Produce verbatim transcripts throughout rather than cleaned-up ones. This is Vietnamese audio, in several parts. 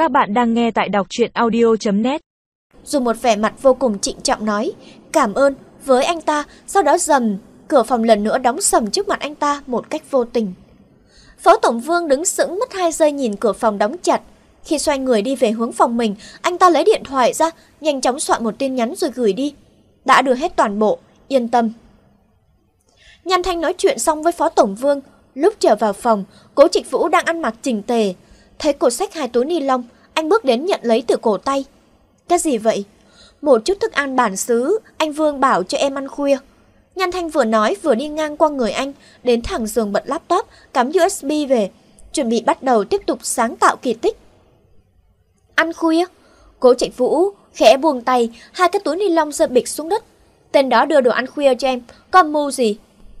Các bạn đang nghe tại đọc truyện audio chấm net. Dùng một vẻ mặt vô cùng trịnh trọng nói cảm ơn với anh ta, sau đó dầm, cửa phòng lần nữa đóng sầm trước mặt anh ta một cách vô tình. Phó Tổng Vương đứng sững mất hai giây nhìn cửa phòng đóng chặt. Khi xoay người đi về hướng phòng mình, anh ta lấy điện thoại ra, nhanh chóng soạn một tin nhắn rồi gửi đi. Đã đưa hết toàn bộ, yên tâm. Nhan Thanh nói chuyện xong với Phó Tổng Vương. Lúc trở vào phòng, Cố Trịch Vũ đang ăn mặc chỉnh tề. Thấy cô xách hai túi ni lông, anh bước đến nhận lấy từ cổ tay. Cái gì vậy? Một chút thức ăn bản xứ, anh Vương bảo cho em ăn khuya. Nhan Thanh vừa nói vừa đi ngang qua người anh, đến thẳng giường bật laptop, cắm u ét bê về, chuẩn bị bắt đầu tiếp tục sáng tạo kỳ tích. Ăn khuya? Cố Trịch Vũ khẽ buông tay, hai cái túi ni lông rơi bịch xuống đất. Tên đó đưa đồ ăn khuya cho em, có mưu gì?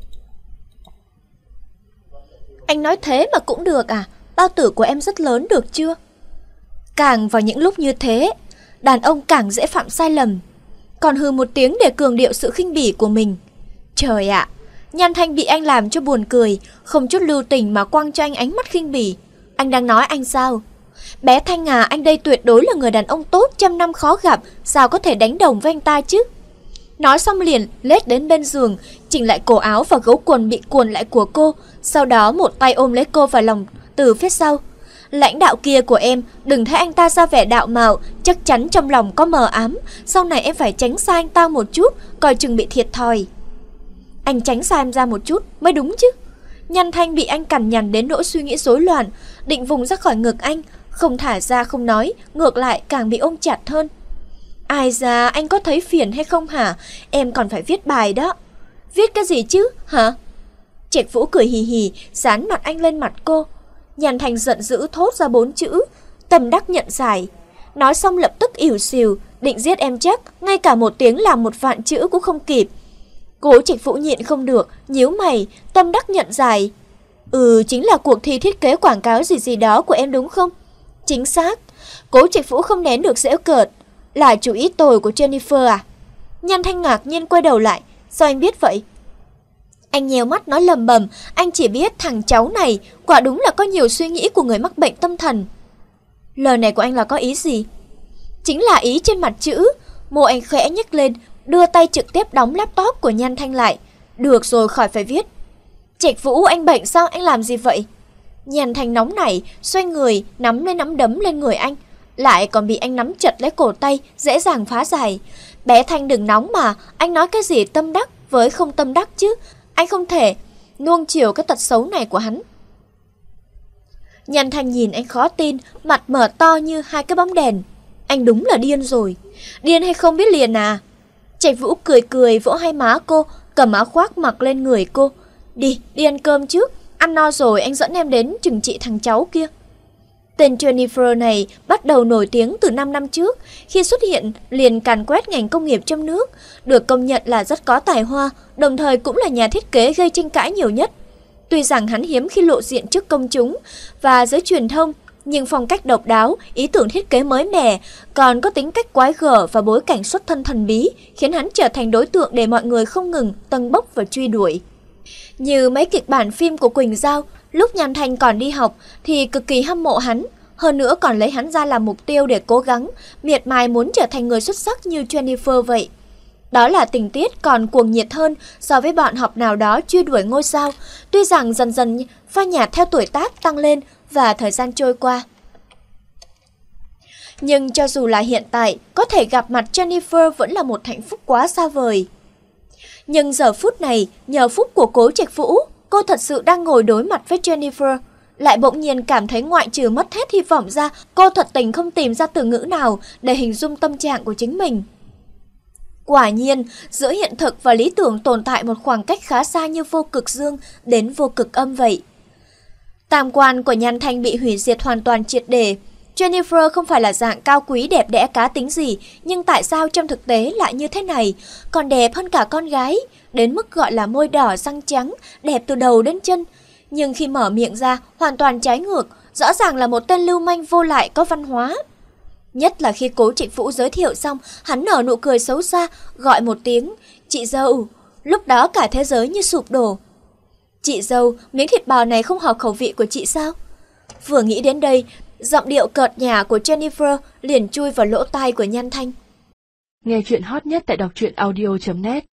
Anh nói thế mà cũng được à? Bao tử của em rất lớn được chưa? Càng vào những lúc như thế, đàn ông càng dễ phạm sai lầm. Còn hừ một tiếng để cường điệu sự khinh bỉ của mình. Trời ạ, Nhan Thanh bị anh làm cho buồn cười, không chút lưu tình mà quăng cho anh ánh mắt khinh bỉ. Anh đang nói anh sao? Bé Thanh à, anh đây tuyệt đối là người đàn ông tốt, trăm năm khó gặp, sao có thể đánh đồng với anh ta chứ? Nói xong liền lết đến bên giường, chỉnh lại cổ áo và gấu quần bị cuồn lại của cô, sau đó một tay ôm lấy cô vào lòng từ phía sau. Lãnh đạo kia của em, đừng thấy anh ta ra vẻ đạo mạo, chắc chắn trong lòng có mờ ám, sau này em phải tránh xa anh ta một chút, coi chừng bị thiệt thòi. Anh tránh xa em ra một chút mới đúng chứ. Nhan Thanh bị anh cằn nhằn đến nỗi suy nghĩ rối loạn, định vùng ra khỏi ngực anh, không thả ra không nói, ngược lại càng bị ôm chặt hơn. Ai da, anh có thấy phiền hay không hả? Em còn phải viết bài đó. Viết cái gì chứ, hả? Trạch Vũ cười hì hì, dán mặt anh lên mặt cô. Nhan Thanh giận dữ thốt ra bốn chữ, Tâm đắc nhận giải. Nói xong lập tức ỉu xìu, định giết em chắc, ngay cả một tiếng làm một vạn chữ cũng không kịp. Cố Trạch Vũ nhịn không được, nhíu mày, Tâm đắc nhận giải. Ừ, chính là cuộc thi thiết kế quảng cáo gì gì đó của em đúng không? Chính xác. Cố Trạch Vũ không nén được giễu cợt. Là chủ ý tồi của Jennifer à? Nhan Thanh ngạc nhiên quay đầu lại. Sao anh biết vậy? Anh nhèo mắt nói lầm bầm. Anh chỉ biết thằng cháu này quả đúng là có nhiều suy nghĩ của người mắc bệnh tâm thần. Lời này của anh là có ý gì? Chính là ý trên mặt chữ. Môi anh khẽ nhếch lên, đưa tay trực tiếp đóng laptop của Nhan Thanh lại. Được rồi, khỏi phải viết. Trạch Vũ, anh bệnh sao? Anh làm gì vậy? Nhan Thanh nóng nảy, xoay người, nắm lên nắm đấm lên người anh. Lại còn bị anh nắm chặt lấy cổ tay, dễ dàng phá giải. Bé Thanh đừng nóng mà, anh nói cái gì tâm đắc với không tâm đắc chứ. Anh không thể nuông chiều cái tật xấu này của hắn. Nhan Thanh nhìn anh khó tin, mặt mở to như hai cái bóng đèn. Anh đúng là điên rồi. Điên hay không biết liền à? Trạch Vũ cười cười vỗ hai má cô, cầm áo khoác mặc lên người cô. Đi, đi ăn cơm trước. Ăn no rồi anh dẫn em đến trừng trị thằng cháu kia. Tên Jennifer này bắt đầu nổi tiếng từ năm năm trước, khi xuất hiện liền càn quét ngành công nghiệp trong nước, được công nhận là rất có tài hoa, đồng thời cũng là nhà thiết kế gây tranh cãi nhiều nhất. Tuy rằng hắn hiếm khi lộ diện trước công chúng và giới truyền thông, nhưng phong cách độc đáo, ý tưởng thiết kế mới mẻ, còn có tính cách quái gở và bối cảnh xuất thân thần bí, khiến hắn trở thành đối tượng để mọi người không ngừng tâng bốc và truy đuổi. Như mấy kịch bản phim của Quỳnh Giao, lúc Nhan Thanh còn đi học thì cực kỳ hâm mộ hắn, hơn nữa còn lấy hắn ra làm mục tiêu để cố gắng, miệt mài muốn trở thành người xuất sắc như Jennifer vậy. Đó là tình tiết còn cuồng nhiệt hơn so với bọn học nào đó truy đuổi ngôi sao, tuy rằng dần dần pha nhạt theo tuổi tác tăng lên và thời gian trôi qua. Nhưng cho dù là hiện tại, có thể gặp mặt Jennifer vẫn là một hạnh phúc quá xa vời. Nhưng giờ phút này, nhờ phúc của Cố Trạch Vũ, cô thật sự đang ngồi đối mặt với Jennifer. Lại bỗng nhiên cảm thấy ngoại trừ mất hết hy vọng ra, cô thật tình không tìm ra từ ngữ nào để hình dung tâm trạng của chính mình. Quả nhiên, giữa hiện thực và lý tưởng tồn tại một khoảng cách khá xa như vô cực dương đến vô cực âm vậy. Tam quan của Nhan Thanh bị hủy diệt hoàn toàn triệt để. Jennifer không phải là dạng cao quý đẹp đẽ cá tính gì, nhưng tại sao trong thực tế lại như thế này, còn đẹp hơn cả con gái, đến mức gọi là môi đỏ răng trắng, đẹp từ đầu đến chân. Nhưng khi mở miệng ra, hoàn toàn trái ngược, rõ ràng là một tên lưu manh vô lại có văn hóa. Nhất là khi Cố Trịnh Vũ giới thiệu xong, hắn nở nụ cười xấu xa, gọi một tiếng, chị dâu, lúc đó cả thế giới như sụp đổ. Chị dâu, miếng thịt bò này không hợp khẩu vị của chị sao? Vừa nghĩ đến đây, Giọng điệu cợt nhả của Jennifer liền chui vào lỗ tai của Nhan Thanh. Nghe chuyện hot nhất tại đọc truyện audio chấm net.